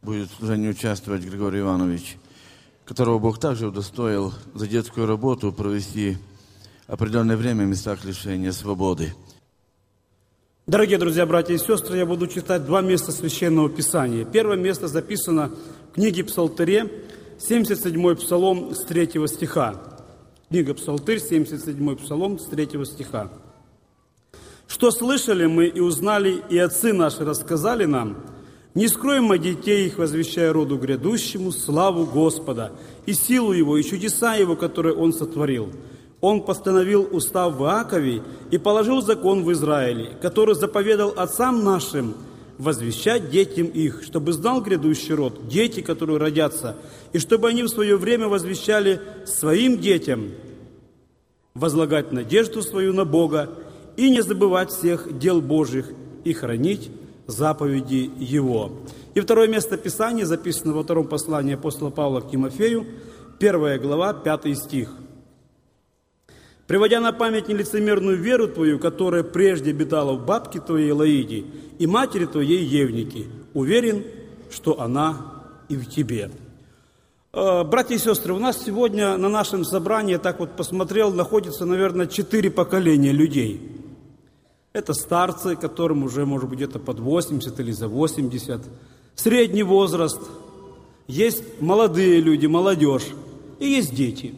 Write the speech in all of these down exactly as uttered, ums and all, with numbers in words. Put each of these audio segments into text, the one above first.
будет в служении участвовать Григорий Иванович, которого Бог также удостоил за детскую работу провести определенное время в местах лишения свободы. Дорогие друзья, братья и сестры, я буду читать два места Священного Писания. Первое место записано в книге Псалтыре, семьдесят седьмой Псалом с третьего стиха. Книга Псалтырь, семьдесят седьмой Псалом с третьего стиха. «Что слышали мы и узнали, и отцы наши рассказали нам, не скроем мы детей их, возвещая роду грядущему славу Господа и силу Его, и чудеса Его, которые Он сотворил. Он постановил устав в Иакове и положил закон в Израиле, который заповедал отцам нашим возвещать детям их, чтобы знал грядущий род, дети, которые родятся, и чтобы они в свое время возвещали своим детям возлагать надежду свою на Бога и не забывать всех дел Божьих и хранить заповеди Его». И второе место Писания записано во втором послании апостола Павла к Тимофею, первая глава, пятый стих. «Приводя на память нелицемерную веру твою, которая прежде обитала в бабке твоей Лаиде и матери твоей Евнике, уверен, что она и в тебе». Братья и сестры, у нас сегодня на нашем собрании, я так вот посмотрел, находится, наверное, четыре поколения людей. Это старцы, которым уже, может быть, где-то под восемьдесят или за восемьдесят. Средний возраст. Есть молодые люди, молодежь. И есть дети.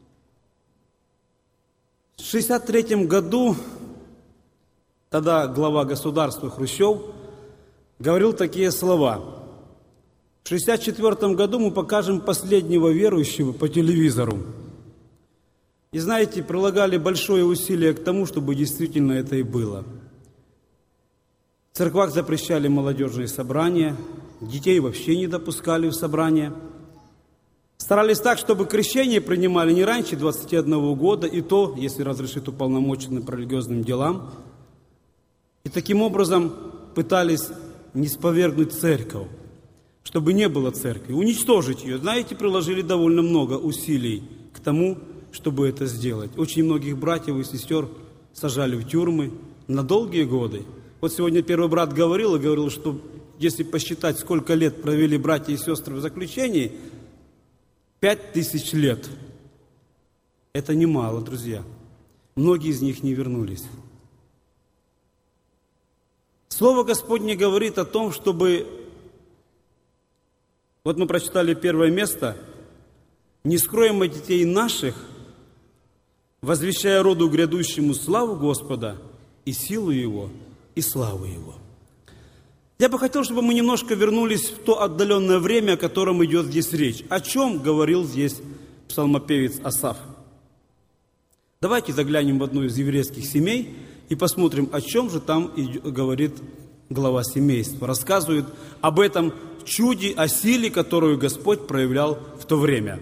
В шестьдесят третьем году, тогда глава государства Хрущев говорил такие слова. В шестьдесят четвёртом году мы покажем последнего верующего по телевизору. И знаете, прилагали большое усилие к тому, чтобы действительно это и было. В церквах запрещали молодежные собрания, детей вообще не допускали в собрания. Старались так, чтобы крещение принимали не раньше двадцати одного года, и то, если разрешит уполномоченный по религиозным делам. И таким образом пытались ниспровергнуть церковь, чтобы не было церкви, уничтожить ее. Знаете, приложили довольно много усилий к тому, чтобы это сделать. Очень многих братьев и сестер сажали в тюрьмы на долгие годы. Вот сегодня первый брат говорил и говорил, что если посчитать, сколько лет провели братья и сестры в заключении, пять тысяч лет. Это немало, друзья. Многие из них не вернулись. Слово Господне говорит о том, чтобы... Вот мы прочитали первое место. «Не скроем мы детей наших, возвещая роду грядущему славу Господа и силу Его, и славу Его». Я бы хотел, чтобы мы немножко вернулись в то отдаленное время, о котором идет здесь речь. О чем говорил здесь псалмопевец Асаф? Давайте заглянем в одну из еврейских семей и посмотрим, о чем же там говорит глава семейства. Рассказывает об этом чуде, о силе, которую Господь проявлял в то время.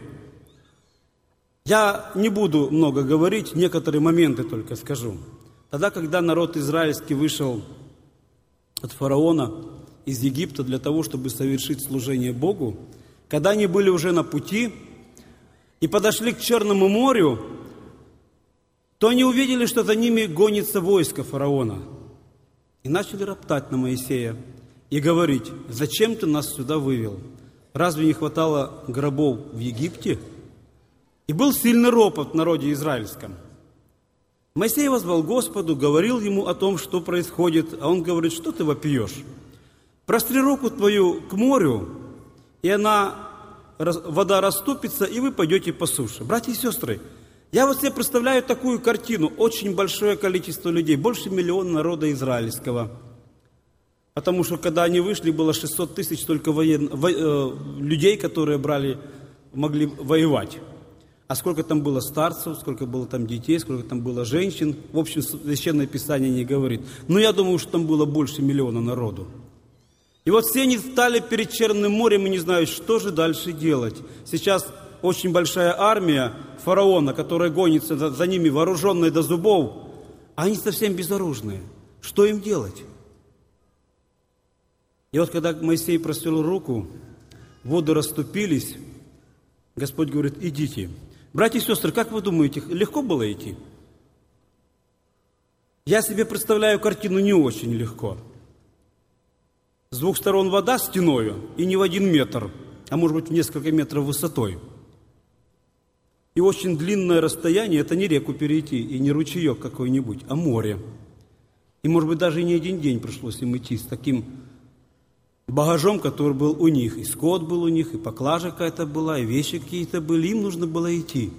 Я не буду много говорить, некоторые моменты только скажу. Тогда, когда народ израильский вышел от фараона из Египта для того, чтобы совершить служение Богу, когда они были уже на пути и подошли к Черному морю, то они увидели, что за ними гонится войско фараона. И начали роптать на Моисея и говорить: «Зачем ты нас сюда вывел? Разве не хватало гробов в Египте?» И был сильный ропот в народе израильском. Моисей воззвал Господу, говорил ему о том, что происходит, а он говорит: «Что ты вопиешь? Простри руку твою к морю, и она, вода расступится, и вы пойдете по суше». Братья и сестры, я вот себе представляю такую картину. Очень большое количество людей, больше миллиона народа израильского. Потому что, когда они вышли, было шестьсот тысяч только воен... во... э, людей, которые брали, могли воевать. А сколько там было старцев, сколько было там детей, сколько там было женщин, в общем, Священное Писание не говорит. Но я думаю, что там было больше миллиона народу. И вот все они стали перед Черным морем и не знают, что же дальше делать. Сейчас очень большая армия фараона, которая гонится за, за ними, вооруженная до зубов, а они совсем безоружные. Что им делать? И вот когда Моисей простер руку, воды расступились, Господь говорит: «Идите». Братья и сестры, как вы думаете, легко было идти? Я себе представляю картину не очень легко. С двух сторон вода стеною, и не в один метр, а может быть в несколько метров высотой. И очень длинное расстояние, это не реку перейти, и не ручеек какой-нибудь, а море. И может быть даже и не один день пришлось им идти с таким багажом, который был у них. И скот был у них, и поклажа какая-то была, и вещи какие-то были, им нужно было идти.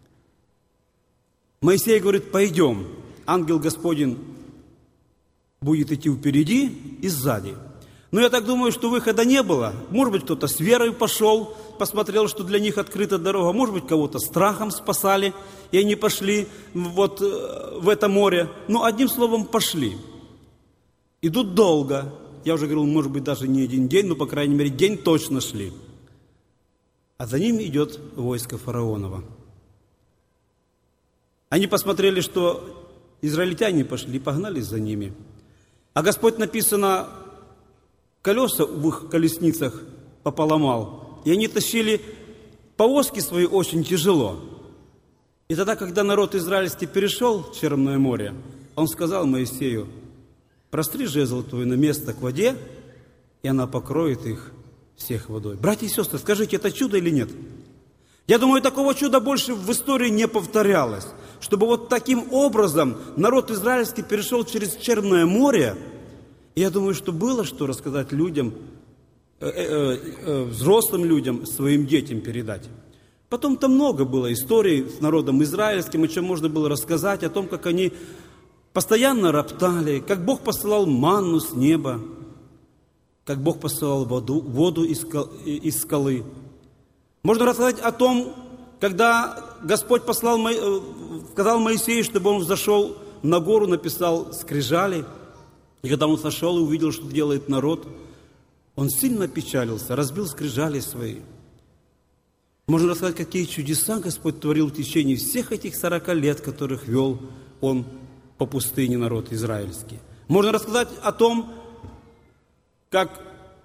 Моисей говорит: пойдем. Ангел Господень будет идти впереди и сзади. Но я так думаю, что выхода не было. Может быть, кто-то с верой пошел, посмотрел, что для них открыта дорога. Может быть, кого-то страхом спасали, и они пошли вот в это море. Но одним словом, пошли. Идут долго. Я уже говорил, может быть, даже не один день, но, по крайней мере, день точно шли. А за ними идет войско фараонова. Они посмотрели, что израильтяне пошли, погнались за ними. А Господь, написано, колеса в их колесницах пополомал. И они тащили повозки свои очень тяжело. И тогда, когда народ израильский перешел Черное море, он сказал Моисею: простри жезл твой на место к воде, и она покроет их всех водой. Братья и сестры, скажите, это чудо или нет? Я думаю, такого чуда больше в истории не повторялось. Чтобы вот таким образом народ израильский перешел через Черное море. И я думаю, что было что рассказать людям, э, э, э, взрослым людям, своим детям передать. Потом там много было историй с народом израильским, о чем можно было рассказать, о том, как они постоянно роптали, как Бог посылал манну с неба, как Бог посылал воду, воду из, скал, из скалы. Можно рассказать о том, когда Господь послал, сказал Моисею, чтобы он взошел на гору, написал скрижали. И когда он сошел и увидел, что делает народ, он сильно печалился, разбил скрижали свои. Можно рассказать, какие чудеса Господь творил в течение всех этих сорока лет, которых вел Он по пустыне народ израильский. Можно рассказать о том, как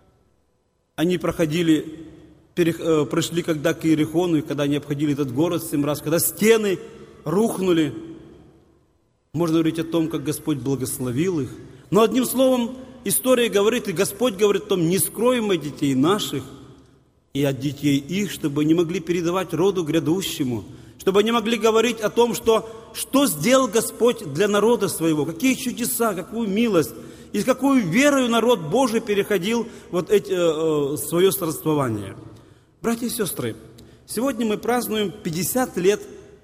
они проходили, прошли когда к Иерихону, и когда они обходили этот город семь раз, когда стены рухнули. Можно говорить о том, как Господь благословил их. Но одним словом, история говорит, и Господь говорит о том: не скроем от детей наших и от детей их, чтобы они могли передавать роду грядущему, чтобы они могли говорить о том, что, что сделал Господь для народа своего, какие чудеса, какую милость, и с какой верою народ Божий переходил вот эти, э, свое царствование. Братья и сестры, сегодня мы празднуем пятьдесят лет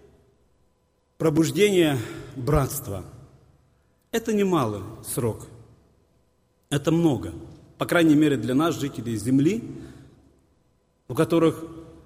пробуждения братства. Это немалый срок. Это много. По крайней мере, для нас, жителей земли, у которых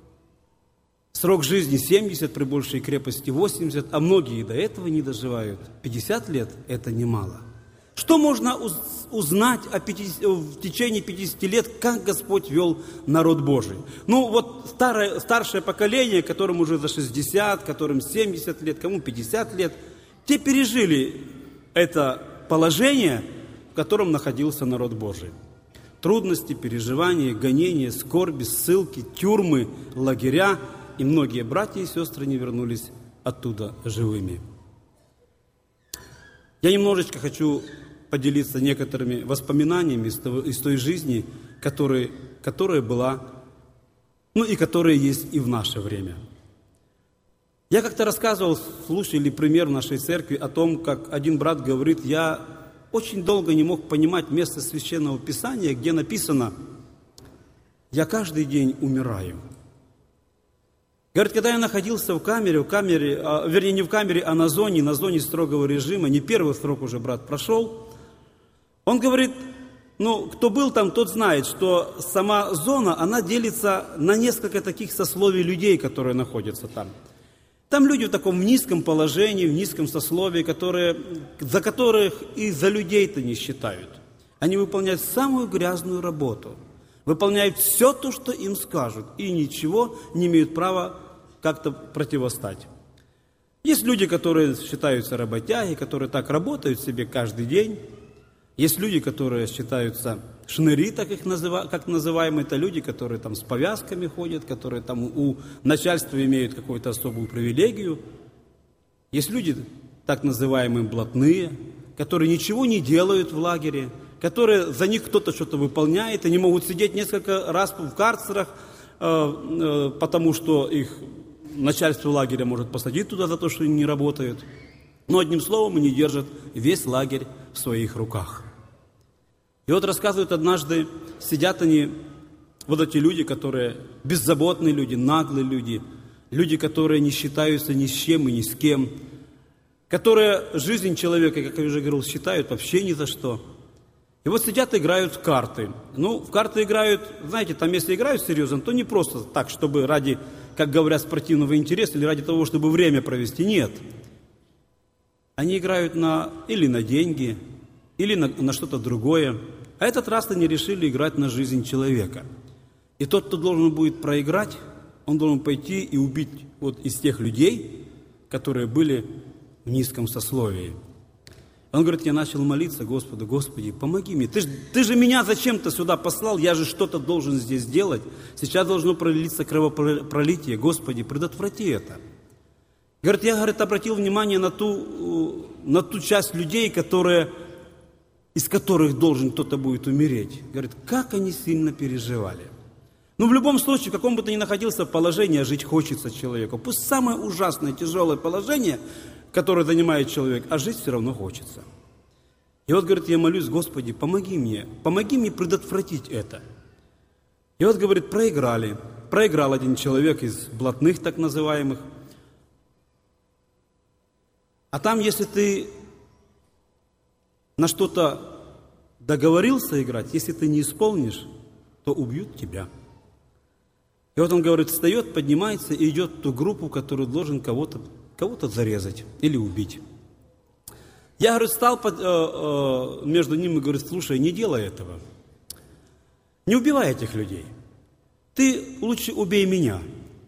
срок жизни семьдесят, при большей крепости восемьдесят, а многие и до этого не доживают. пятьдесят лет – это немало. Что можно узнать о пятидесяти, в течение пятидесяти лет, как Господь вел народ Божий? Ну, вот старое, старшее поколение, которым уже за шестьдесят, которым семьдесят лет, кому пятьдесят лет, те пережили это положение, в котором находился народ Божий. Трудности, переживания, гонения, скорби, ссылки, тюрьмы, лагеря. И многие братья и сестры не вернулись оттуда живыми. Я немножечко хочу поделиться некоторыми воспоминаниями из, того, из той жизни, которая, которая была, ну и которая есть и в наше время. Я как-то рассказывал, слушали пример в нашей церкви о том, как один брат говорит: я очень долго не мог понимать место Священного Писания, где написано: «Я каждый день умираю». Говорит, когда я находился в камере, в камере, а, вернее, не в камере, а на зоне, на зоне строгого режима, не первый срок уже брат прошел, он говорит, ну, кто был там, тот знает, что сама зона, она делится на несколько таких сословий людей, которые находятся там. Там люди в таком низком положении, в низком сословии, которые, за которых и за людей-то не считают. Они выполняют самую грязную работу. Выполняют все то, что им скажут, и ничего не имеют права как-то противостать. Есть люди, которые считаются работяги, которые так работают себе каждый день. Есть люди, которые считаются шныри, так их называют, как называемые, это люди, которые там с повязками ходят, которые там у начальства имеют какую-то особую привилегию. Есть люди, так называемые блатные, которые ничего не делают в лагере, которые за них кто-то что-то выполняет, они могут сидеть несколько раз в карцерах, потому что их начальство лагеря может посадить туда за то, что они не работают. Но одним словом они держат весь лагерь в своих руках. И вот рассказывают однажды, сидят они, вот эти люди, которые беззаботные люди, наглые люди, люди, которые не считаются ни с чем и ни с кем, которые жизнь человека, как я уже говорил, считают вообще ни за что. И вот сидят и играют в карты. Ну, в карты играют, знаете, там если играют серьезно, то не просто так, чтобы ради, как говорят, спортивного интереса или ради того, чтобы время провести. Нет. Они играют на, или на деньги, или на, на что-то другое. А этот раз они решили играть на жизнь человека. И тот, кто должен будет проиграть, он должен пойти и убить вот из тех людей, которые были в низком сословии. Он говорит, я начал молиться Господу, Господи, помоги мне. Ты, ж, ты же меня зачем-то сюда послал, я же что-то должен здесь делать. Сейчас должно пролиться кровопролитие. Господи, предотврати это. Говорит, я, говорит, обратил внимание на ту, на ту часть людей, которые, из которых должен кто-то будет умереть. Говорит, как они сильно переживали. Ну, в любом случае, в каком бы ты ни находился положении, жить хочется человеку. Пусть самое ужасное, тяжелое положение, которое занимает человек, а жить все равно хочется. И вот, говорит, я молюсь, Господи, помоги мне, помоги мне предотвратить это. И вот, говорит, проиграли. Проиграл один человек из блатных, так называемых. А там, если ты на что-то договорился играть, если ты не исполнишь, то убьют тебя. И вот он, говорит, встает, поднимается и идет в ту группу, которую должен кого-то, кого-то зарезать или убить. Я, говорит, стал под, э, э, между ними и говорю, слушай, не делай этого. Не убивай этих людей. Ты лучше убей меня.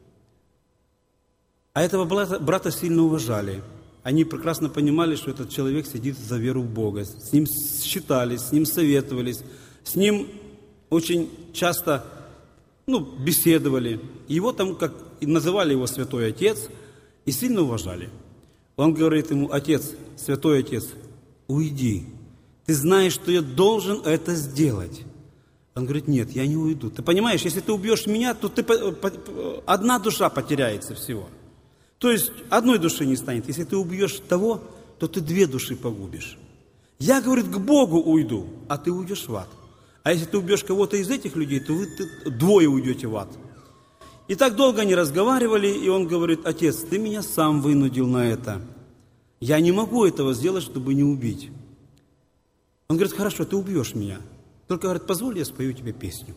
А этого брата, брата сильно уважали. Они прекрасно понимали, что этот человек сидит за веру в Бога. С ним считались, с ним советовались, с ним очень часто ну, беседовали. Его там, как и называли его Святой Отец, и сильно уважали. Он говорит ему, Отец, Святой Отец, уйди. Ты знаешь, что я должен это сделать. Он говорит, нет, я не уйду. Ты понимаешь, если ты убьешь меня, то ты, одна душа потеряется всего. То есть одной души не станет. Если ты убьешь того, то ты две души погубишь. Я, говорит, к Богу уйду, а ты уйдешь в ад. А если ты убьешь кого-то из этих людей, то вы ты, двое уйдете в ад. И так долго они разговаривали, и он говорит, Отец, ты меня сам вынудил на это. Я не могу этого сделать, чтобы не убить. Он говорит, хорошо, ты убьешь меня. Только, говорит, позволь, я спою тебе песню.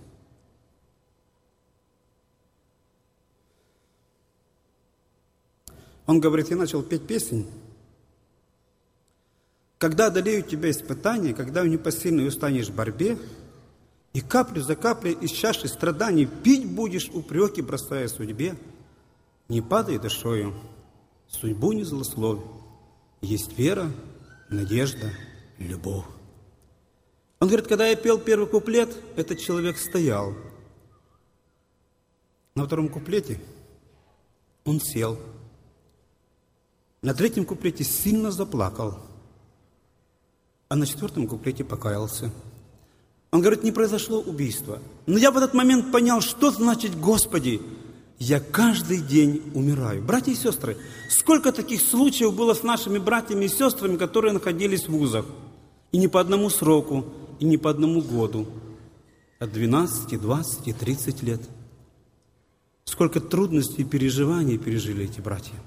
Он говорит, я начал петь песнь. Когда одолеют тебя испытания, когда в непосильной устанешь в борьбе, и каплю за каплей из чаши страданий пить будешь упреки, бросая судьбе, не падай душою, судьбу не злословь. Есть вера, надежда, любовь. Он говорит, когда я пел первый куплет, этот человек стоял. На втором куплете он сел. На третьем куплете сильно заплакал. А на четвертом куплете покаялся. Он говорит, не произошло убийство. Но я в этот момент понял, что значит, Господи, я каждый день умираю. Братья и сестры, сколько таких случаев было с нашими братьями и сестрами, которые находились в вузах. И не по одному сроку, и не по одному году. От двенадцати, двадцати, тридцати лет. Сколько трудностей и переживаний пережили эти братья.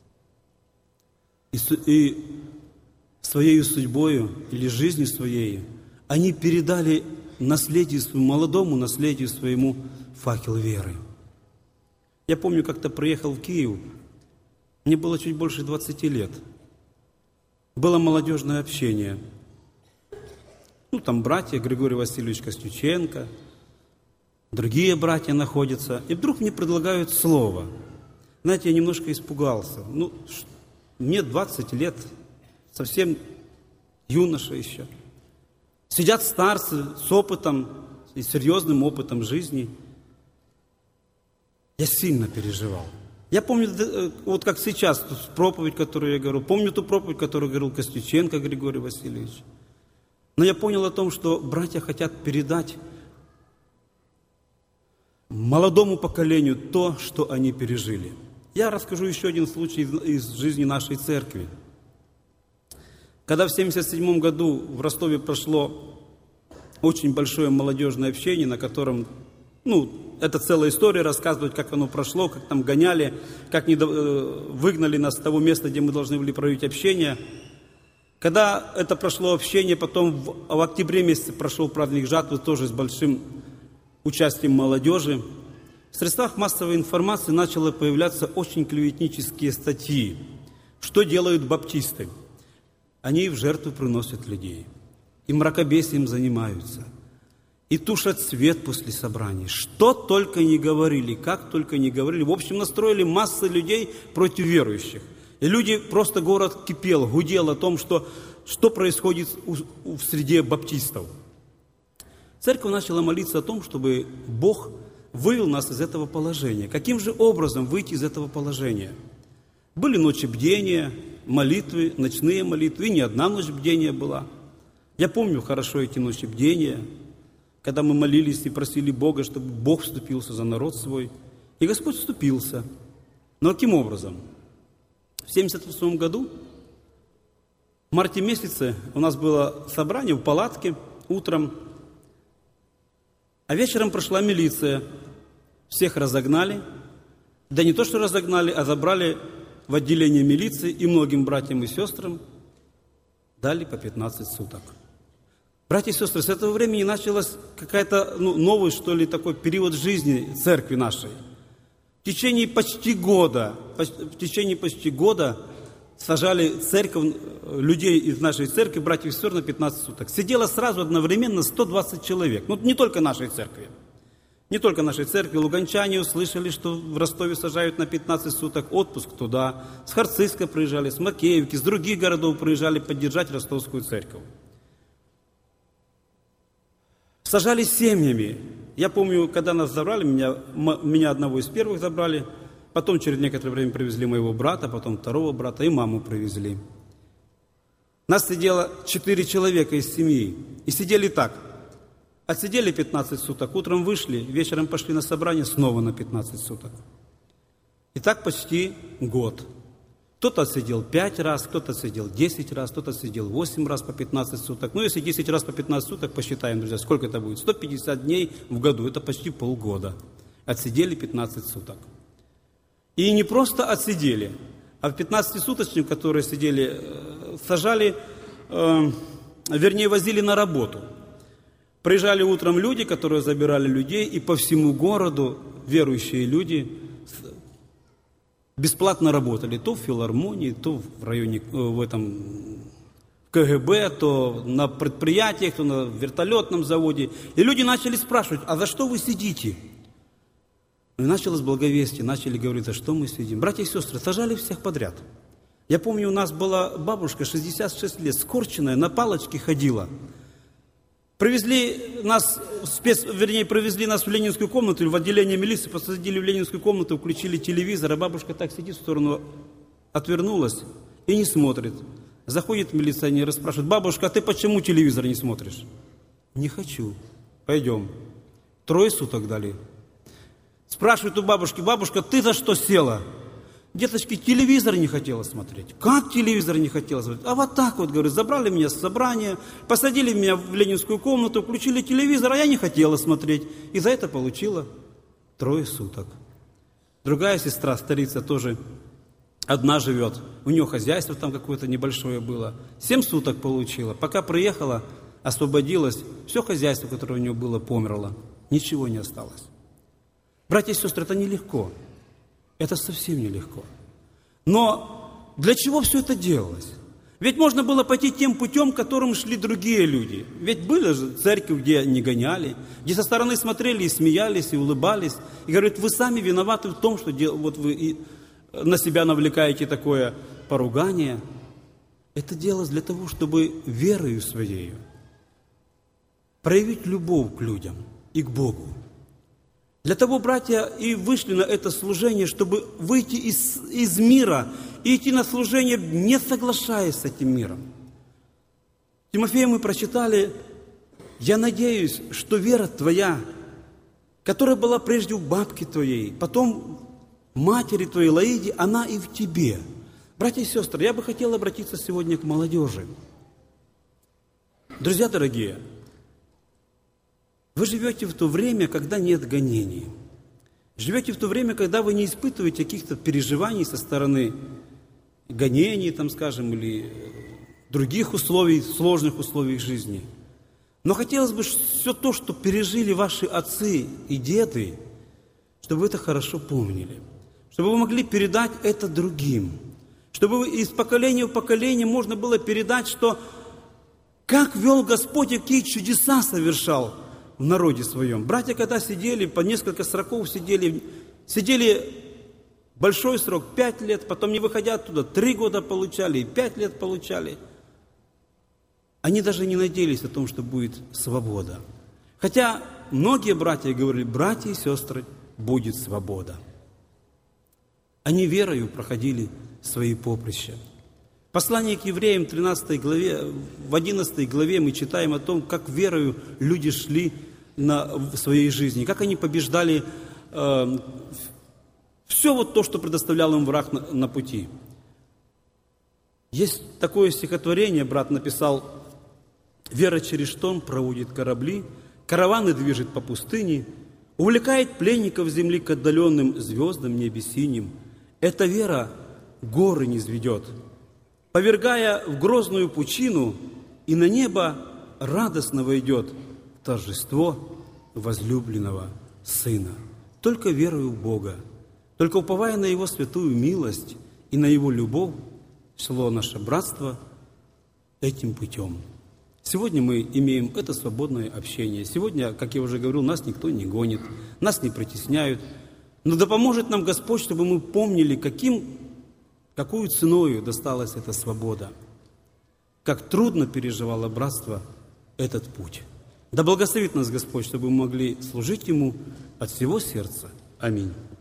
И, и своей судьбою или жизнью своей они передали наследию своему, молодому наследию своему факел веры. Я помню, как-то приехал в Киев, мне было чуть больше двадцати лет. Было молодежное общение. Ну, там братья, Григорий Васильевич Костюченко, другие братья находятся. И вдруг мне предлагают слово. Знаете, я немножко испугался. Ну, мне двадцать лет, совсем юноша еще. Сидят старцы с опытом и серьезным опытом жизни. Я сильно переживал. Я помню, вот как сейчас, проповедь, которую я говорю, помню ту проповедь, которую говорил Костюченко Григорий Васильевич. Но я понял о том, что братья хотят передать молодому поколению то, что они пережили. Я расскажу еще один случай из жизни нашей церкви. Когда в семьдесят седьмом году в Ростове прошло очень большое молодежное общение, на котором, ну, это целая история, рассказывать, как оно прошло, как там гоняли, как не, э, выгнали нас с того места, где мы должны были проводить общение. Когда это прошло общение, потом в, в октябре месяце прошел праздник жатвы, тоже с большим участием молодежи. В средствах массовой информации начало появляться очень клеветнические статьи. Что делают баптисты? Они в жертву приносят людей. И мракобесием занимаются. И тушат свет после собраний. Что только не говорили, как только не говорили. В общем, настроили массы людей против верующих. И люди, просто город кипел, гудел о том, что, что происходит в среде баптистов. Церковь начала молиться о том, чтобы Бог вывел нас из этого положения. Каким же образом выйти из этого положения? Были ночи бдения, молитвы, ночные молитвы, и не одна ночь бдения была. Я помню хорошо эти ночи бдения, когда мы молились и просили Бога, чтобы Бог вступился за народ свой. И Господь вступился. Но каким образом? В семьдесят восьмом году, в марте месяце, у нас было собрание в палатке утром, а вечером прошла милиция. Всех разогнали. Да не то, что разогнали, а забрали в отделение милиции и многим братьям и сестрам дали по пятнадцать суток. Братья и сестры, с этого времени началась какая-то, ну, новый, что ли, такой период жизни церкви нашей. В течение почти года, в течение почти года сажали церковь, людей из нашей церкви, братьев и сестер, на пятнадцать суток. Сидело сразу одновременно сто двадцать человек. Ну, не только нашей церкви. Не только нашей церкви. Луганчане услышали, что в Ростове сажают на пятнадцать суток, отпуск туда. С Харциска приезжали, с Макеевки, с других городов приезжали поддержать ростовскую церковь. Сажали семьями. Я помню, когда нас забрали, меня, меня одного из первых забрали, потом через некоторое время привезли моего брата, потом второго брата и маму привезли. Нас сидело четыре человека из семьи. И сидели так. Отсидели пятнадцать суток, утром вышли, вечером пошли на собрание, снова на пятнадцать суток. И так почти год. Кто-то отсидел пять раз, кто-то отсидел десять раз, кто-то отсидел восемь раз по пятнадцать суток. Ну, если десять раз по пятнадцать суток, посчитаем, друзья, сколько это будет? сто пятьдесят дней в году, это почти полгода. Отсидели пятнадцать суток. И не просто отсидели, а в пятнадцатисуточных, которые сидели, сажали, э, вернее, возили на работу. Приезжали утром люди, которые забирали людей, и по всему городу верующие люди бесплатно работали. То в филармонии, то в районе, в этом в ка гэ бэ, то на предприятиях, то на вертолетном заводе. И люди начали спрашивать, а за что вы сидите? И началось благовестие, начали говорить, за что мы сидим. Братья и сестры, сажали всех подряд. Я помню, у нас была бабушка, шестьдесят шесть лет, скорченная, на палочке ходила. Привезли нас, спец, вернее, привезли нас в ленинскую комнату, или в отделение милиции, посадили в ленинскую комнату, включили телевизор, а бабушка так сидит в сторону, отвернулась и не смотрит. Заходит милиционер и спрашивает, бабушка, а ты почему телевизор не смотришь? Не хочу. Пойдем. Трое суток дали. Спрашивает у бабушки, бабушка, ты за что села? Деточки, телевизор не хотела смотреть. Как телевизор не хотела смотреть? А вот так вот, говорит, забрали меня с собрания, посадили меня в ленинскую комнату, включили телевизор, а я не хотела смотреть. И за это получила трое суток. Другая сестра, старица, тоже одна живет. У нее хозяйство там какое-то небольшое было. Семь суток получила. Пока приехала, освободилась, все хозяйство, которое у нее было, померло. Ничего не осталось. Братья и сестры, это нелегко. Это совсем нелегко. Но для чего все это делалось? Ведь можно было пойти тем путем, которым шли другие люди. Ведь были же церкви, где не гоняли, где со стороны смотрели и смеялись, и улыбались. И говорят, вы сами виноваты в том, что вот вы на себя навлекаете такое поругание. Это делалось для того, чтобы верою своей проявить любовь к людям и к Богу. Для того, братья, и вышли на это служение, чтобы выйти из, из мира и идти на служение, не соглашаясь с этим миром. Тимофея мы прочитали: «Я надеюсь, что вера твоя, которая была прежде у бабки твоей, потом матери твоей Лоиде, она и в тебе». Братья и сестры, я бы хотел обратиться сегодня к молодежи. Друзья дорогие, вы живете в то время, когда нет гонений. Живете в то время, когда вы не испытываете каких-то переживаний со стороны гонений, там, скажем, или других условий, сложных условий жизни. Но хотелось бы все то, что пережили ваши отцы и деды, чтобы вы это хорошо помнили, чтобы вы могли передать это другим, чтобы из поколения в поколение можно было передать, что как вел Господь, какие чудеса совершал в народе своем. Братья, когда сидели, по несколько сроков сидели, сидели большой срок, пять лет, потом не выходя оттуда, три года получали, и пять лет получали. Они даже не надеялись о том, что будет свобода. Хотя многие братья говорили: братья и сестры, будет свобода. Они верою проходили свои поприща. Послание к евреям, тринадцатой главе, в одиннадцатой главе мы читаем о том, как верою люди шли на, в своей жизни, как они побеждали э, все вот то, что предоставлял им враг на, на пути. Есть такое стихотворение, брат написал: «Вера через шторм проводит корабли, караваны движет по пустыне, увлекает пленников земли к отдаленным звездам небе синим. Эта вера горы низведет, повергая в грозную пучину, и на небо радостно войдет торжество возлюбленного Сына». Только верою в Бога, только уповая на Его святую милость и на Его любовь, шло наше братство этим путем. Сегодня мы имеем это свободное общение. Сегодня, как я уже говорил, нас никто не гонит, нас не притесняют. Но да поможет нам Господь, чтобы мы помнили, каким, какую ценою досталась эта свобода, как трудно переживало братство этот путь. Да благословит нас Господь, чтобы мы могли служить Ему от всего сердца. Аминь.